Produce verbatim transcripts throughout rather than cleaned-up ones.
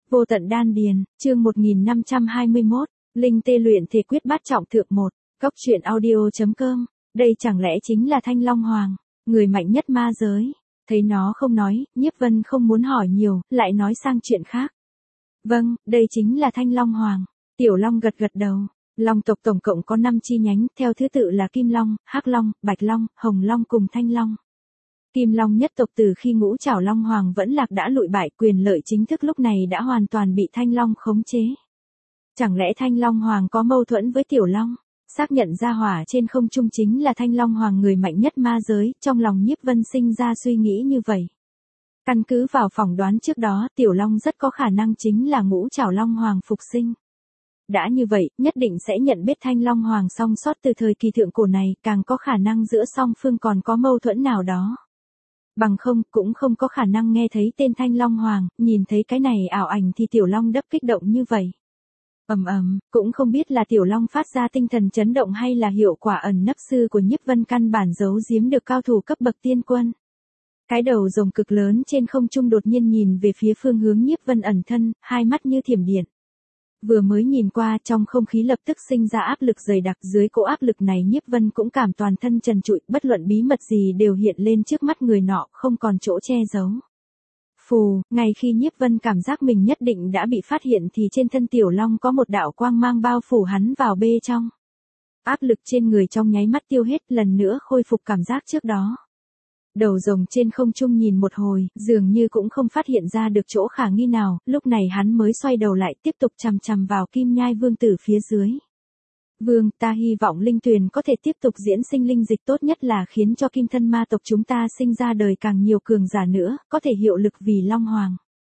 Vô tận đan điền, chương một nghìn năm trăm hai mươi mốt, Linh tê luyện thể quyết bát trọng thượng một, Cốc truyện audio.com, đây chẳng lẽ chính là Thanh Long Hoàng, người mạnh nhất ma giới. Thấy nó không nói, Nhiếp Vân không muốn hỏi nhiều, lại nói sang chuyện khác. Vâng, đây chính là Thanh Long Hoàng. Tiểu Long gật gật đầu. Long tộc tổng cộng có năm chi nhánh, theo thứ tự là Kim Long, Hắc Long, Bạch Long, Hồng Long cùng Thanh Long. Kim Long nhất tộc từ khi ngũ trảo Long Hoàng vẫn lạc đã lụi bại, quyền lợi chính thức lúc này đã hoàn toàn bị Thanh Long khống chế. Chẳng lẽ Thanh Long Hoàng có mâu thuẫn với Tiểu Long? Xác nhận ra hỏa trên không trung chính là Thanh Long Hoàng, người mạnh nhất ma giới, trong lòng Nhiếp Vân sinh ra suy nghĩ như vậy. Căn cứ vào phỏng đoán trước đó, Tiểu Long rất có khả năng chính là ngũ trảo Long Hoàng phục sinh. Đã như vậy, nhất định sẽ nhận biết Thanh Long Hoàng song sót từ thời kỳ thượng cổ này, càng có khả năng giữa song phương còn có mâu thuẫn nào đó. Bằng không, cũng không có khả năng nghe thấy tên Thanh Long Hoàng, nhìn thấy cái này ảo ảnh thì Tiểu Long đắp kích động như vậy. Ầm ầm, cũng không biết là Tiểu Long phát ra tinh thần chấn động hay là hiệu quả ẩn nấp sư của Nhiếp Vân căn bản giấu giếm được cao thủ cấp bậc tiên quân. Cái đầu rồng cực lớn trên không trung đột nhiên nhìn về phía phương hướng Nhiếp Vân ẩn thân, hai mắt như thiểm điện. Vừa mới nhìn qua, trong không khí lập tức sinh ra áp lực dày đặc, dưới cỗ áp lực này Nhiếp Vân cũng cảm toàn thân trần trụi, bất luận bí mật gì đều hiện lên trước mắt người nọ, không còn chỗ che giấu. Phù, ngay khi Nhiếp Vân cảm giác mình nhất định đã bị phát hiện thì trên thân Tiểu Long có một đạo quang mang bao phủ hắn vào bê trong. Áp lực trên người trong nháy mắt tiêu hết, lần nữa khôi phục cảm giác trước đó. Đầu rồng trên không trung nhìn một hồi, dường như cũng không phát hiện ra được chỗ khả nghi nào, lúc này hắn mới xoay đầu lại tiếp tục chằm chằm vào Kim Nhai Vương tử phía dưới. Vương, ta hy vọng linh tuyền có thể tiếp tục diễn sinh linh dịch, tốt nhất là khiến cho kim thân ma tộc chúng ta sinh ra đời càng nhiều cường giả nữa, có thể hiệu lực vì Long Hoàng.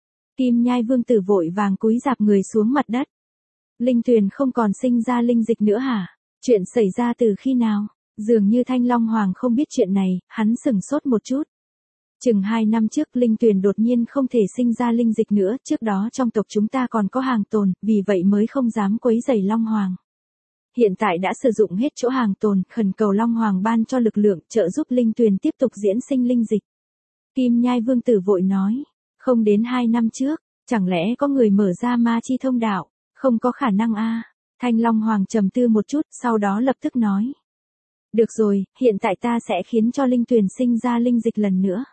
Kim Nhai Vương tử vội vàng cúi rạp người xuống mặt đất. Linh tuyền không còn sinh ra linh dịch nữa hả? Chuyện xảy ra từ khi nào? Dường như Thanh Long Hoàng không biết chuyện này, hắn sửng sốt một chút. Chừng hai năm trước linh tuyền đột nhiên không thể sinh ra linh dịch nữa, trước đó trong tộc chúng ta còn có hàng tồn, vì vậy mới không dám quấy rầy Long Hoàng. Hiện tại đã sử dụng hết chỗ hàng tồn, khẩn cầu Long Hoàng ban cho lực lượng, trợ giúp linh tuyền tiếp tục diễn sinh linh dịch. Kim Nhai Vương tử vội nói, không đến hai năm trước, chẳng lẽ có người mở ra ma chi thông đạo, không có khả năng a. Thanh Long Hoàng trầm tư một chút, sau đó lập tức nói. Được rồi, hiện tại ta sẽ khiến cho linh tuyền sinh ra linh dịch lần nữa.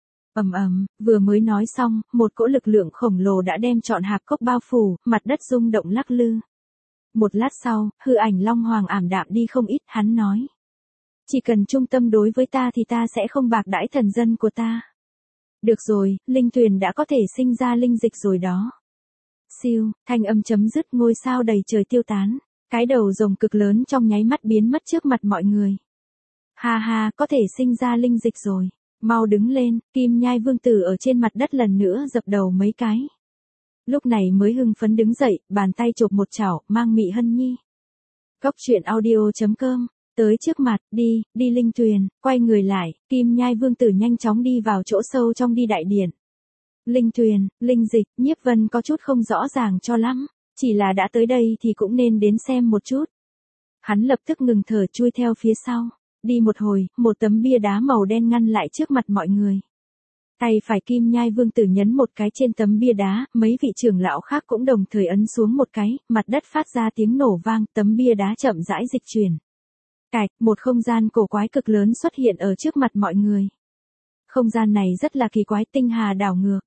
Ầm ầm, vừa mới nói xong, một cỗ lực lượng khổng lồ đã đem trọn hạp cốc bao phủ, mặt đất rung động lắc lư. Một lát sau, hư ảnh Long Hoàng ảm đạm đi không ít, hắn nói. Chỉ cần trung tâm đối với ta thì ta sẽ không bạc đãi thần dân của ta. Được rồi, linh tuyền đã có thể sinh ra linh dịch rồi đó. Siêu, thanh âm chấm dứt, ngôi sao đầy trời tiêu tán. Cái đầu rồng cực lớn trong nháy mắt biến mất trước mặt mọi người. Ha ha, có thể sinh ra linh dịch rồi. Mau đứng lên, Kim Nhai Vương tử ở trên mặt đất lần nữa dập đầu mấy cái. Lúc này mới hưng phấn đứng dậy, bàn tay chộp một chảo, mang Mị Hân Nhi. Cốc truyện audio.com, tới trước mặt, đi, đi linh tuyền, quay người lại, Kim Nhai Vương tử nhanh chóng đi vào chỗ sâu trong đi đại điện. Linh tuyền, linh dịch, Nhiếp Vân có chút không rõ ràng cho lắm. Chỉ là đã tới đây thì cũng nên đến xem một chút. Hắn lập tức ngừng thở chui theo phía sau. Đi một hồi, một tấm bia đá màu đen ngăn lại trước mặt mọi người. Tay phải Kim Nhai Vương tử nhấn một cái trên tấm bia đá, mấy vị trưởng lão khác cũng đồng thời ấn xuống một cái, mặt đất phát ra tiếng nổ vang, tấm bia đá chậm rãi dịch chuyển. Cạch, một không gian cổ quái cực lớn xuất hiện ở trước mặt mọi người. Không gian này rất là kỳ quái, tinh hà đảo ngược.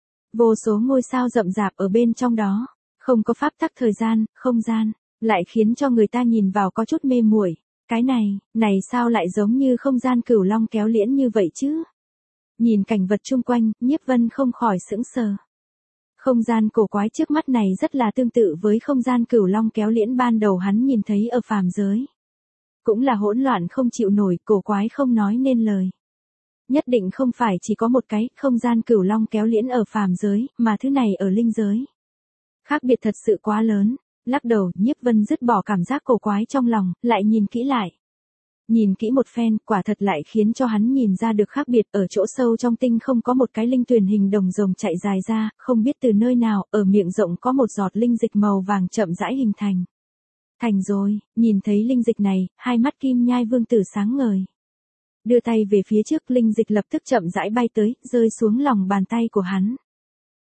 Vô số ngôi sao rậm rạp ở bên trong đó. Không có pháp tắc thời gian, không gian, lại khiến cho người ta nhìn vào có chút mê muội. Cái này, này sao lại giống như không gian Cửu Long kéo liễn như vậy chứ? Nhìn cảnh vật chung quanh, Nhiếp Vân không khỏi sững sờ. Không gian cổ quái trước mắt này rất là tương tự với không gian Cửu Long kéo liễn ban đầu hắn nhìn thấy ở phàm giới. Cũng là hỗn loạn không chịu nổi, cổ quái không nói nên lời. Nhất định không phải chỉ có một cái không gian Cửu Long kéo liễn ở phàm giới, mà thứ này ở linh giới. Khác biệt thật sự quá lớn, lắc đầu, Nhiếp Vân dứt bỏ cảm giác cổ quái trong lòng, lại nhìn kỹ lại. Nhìn kỹ một phen, quả thật lại khiến cho hắn nhìn ra được khác biệt, ở chỗ sâu trong tinh không có một cái linh tuyền hình đồng rồng chạy dài ra, không biết từ nơi nào, ở miệng rộng có một giọt linh dịch màu vàng chậm rãi hình thành. Thành rồi, nhìn thấy linh dịch này, hai mắt Kim Nhai Vương tử sáng ngời. Đưa tay về phía trước, linh dịch lập tức chậm rãi bay tới, rơi xuống lòng bàn tay của hắn.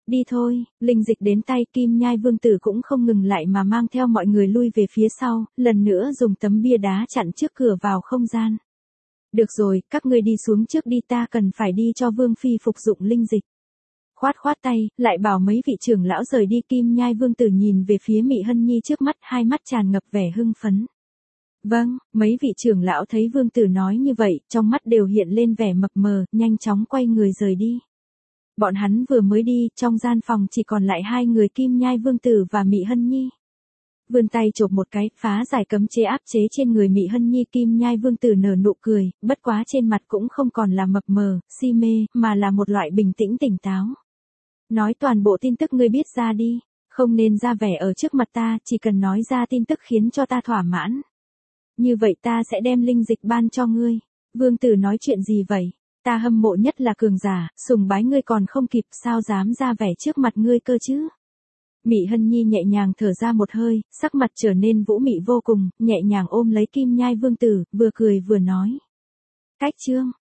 Đi thôi, linh dịch đến tay Kim Nhai Vương tử cũng không ngừng lại mà mang theo mọi người lui về phía sau, lần nữa dùng tấm bia đá chặn trước cửa vào không gian. Được rồi, các ngươi đi xuống trước đi, ta cần phải đi cho Vương Phi phục dụng linh dịch. Khoát khoát tay, lại bảo mấy vị trưởng lão rời đi. Kim Nhai Vương tử nhìn về phía Mị Hân Nhi trước mắt, hai mắt tràn ngập vẻ hưng phấn. Vâng, mấy vị trưởng lão thấy Vương tử nói như vậy, trong mắt đều hiện lên vẻ mập mờ, nhanh chóng quay người rời đi. Bọn hắn vừa mới đi, trong gian phòng chỉ còn lại hai người Kim Nhai Vương tử và Mị Hân Nhi. Vươn tay chộp một cái, phá giải cấm chế áp chế trên người Mị Hân Nhi. Kim Nhai Vương tử nở nụ cười, bất quá trên mặt cũng không còn là mập mờ, si mê, mà là một loại bình tĩnh tỉnh táo. Nói toàn bộ tin tức ngươi biết ra đi, không nên ra vẻ ở trước mặt ta, chỉ cần nói ra tin tức khiến cho ta thỏa mãn. Như vậy ta sẽ đem linh dịch ban cho ngươi. Vương tử nói chuyện gì vậy? Ta hâm mộ nhất là cường giả, sùng bái ngươi còn không kịp, sao dám ra vẻ trước mặt ngươi cơ chứ? Mị Hân Nhi nhẹ nhàng thở ra một hơi, sắc mặt trở nên vũ mị vô cùng, nhẹ nhàng ôm lấy Kim Nhai Vương tử, vừa cười vừa nói. Cách chương,